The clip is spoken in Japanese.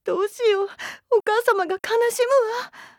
どうしよう。お母様が悲しむわ。